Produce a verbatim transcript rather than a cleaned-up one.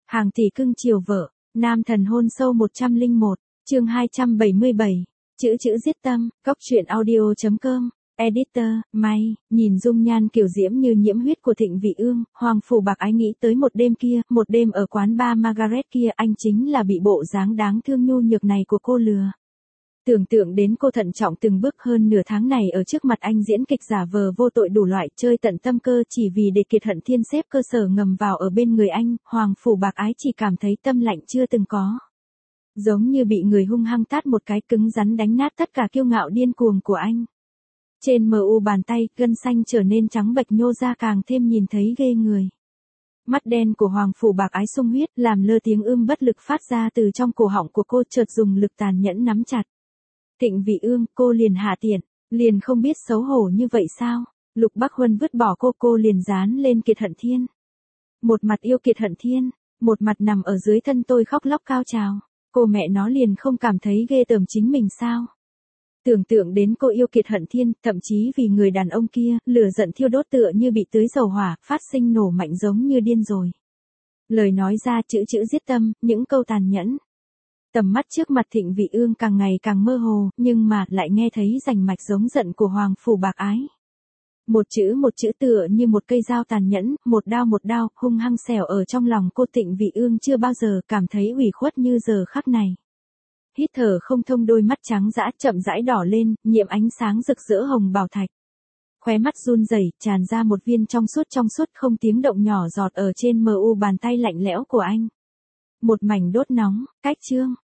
Hàng tỷ cưng chiều vợ, nam thần hôn sâu một trăm lẻ một, chương hai trăm bảy mươi bảy, chữ chữ giết tâm, góc truyện audio.com, editor, May, nhìn dung nhan kiểu diễm như nhiễm huyết của Thịnh Vị Ương, Hoàng Phủ Bạc Ái nghĩ tới một đêm kia, một đêm ở quán bar Margaret kia, anh chính là bị bộ dáng đáng thương nhu nhược này của cô lừa. Tưởng tượng đến cô thận trọng từng bước hơn nửa tháng này ở trước mặt anh diễn kịch giả vờ vô tội đủ loại chơi tận tâm cơ chỉ vì để Kiệt Hận Thiên xếp cơ sở ngầm vào ở bên người anh, Hoàng Phủ Bạc Ái chỉ cảm thấy tâm lạnh chưa từng có. Giống như bị người hung hăng tát một cái cứng rắn đánh nát tất cả kiêu ngạo điên cuồng của anh. Trên mờ u bàn tay, gân xanh trở nên trắng bệch nhô ra càng thêm nhìn thấy ghê người. Mắt đen của Hoàng Phủ Bạc Ái sung huyết làm lơ tiếng ưm bất lực phát ra từ trong cổ họng của cô chợt dùng lực tàn nhẫn nắm chặt. Thịnh Vị Ương, cô liền hạ tiện, liền không biết xấu hổ như vậy sao? Lục Bắc Huân vứt bỏ cô cô liền dán lên Kiệt Hận Thiên. Một mặt yêu Kiệt Hận Thiên, một mặt nằm ở dưới thân tôi khóc lóc cao trào. Cô mẹ nó liền không cảm thấy ghê tởm chính mình sao? Tưởng tượng đến cô yêu Kiệt Hận Thiên, thậm chí vì người đàn ông kia, lửa giận thiêu đốt tựa như bị tưới dầu hỏa, phát sinh nổ mạnh giống như điên rồi. Lời nói ra chữ chữ giết tâm, những câu tàn nhẫn. Tầm mắt trước mặt Thịnh Vị Ương càng ngày càng mơ hồ, nhưng mà lại nghe thấy rành mạch giống giận của Hoàng Phủ Bạc Ái. Một chữ một chữ tựa như một cây dao tàn nhẫn, một đao một đao, hung hăng xẻo ở trong lòng cô. Thịnh Vị Ương chưa bao giờ cảm thấy ủy khuất như giờ khắc này. Hít thở không thông, đôi mắt trắng dã chậm rãi đỏ lên, nhiễm ánh sáng rực rỡ hồng bảo thạch. Khóe mắt run rẩy, tràn ra một viên trong suốt trong suốt không tiếng động nhỏ giọt ở trên mờ u bàn tay lạnh lẽo của anh. Một mảnh đốt nóng, cách chương.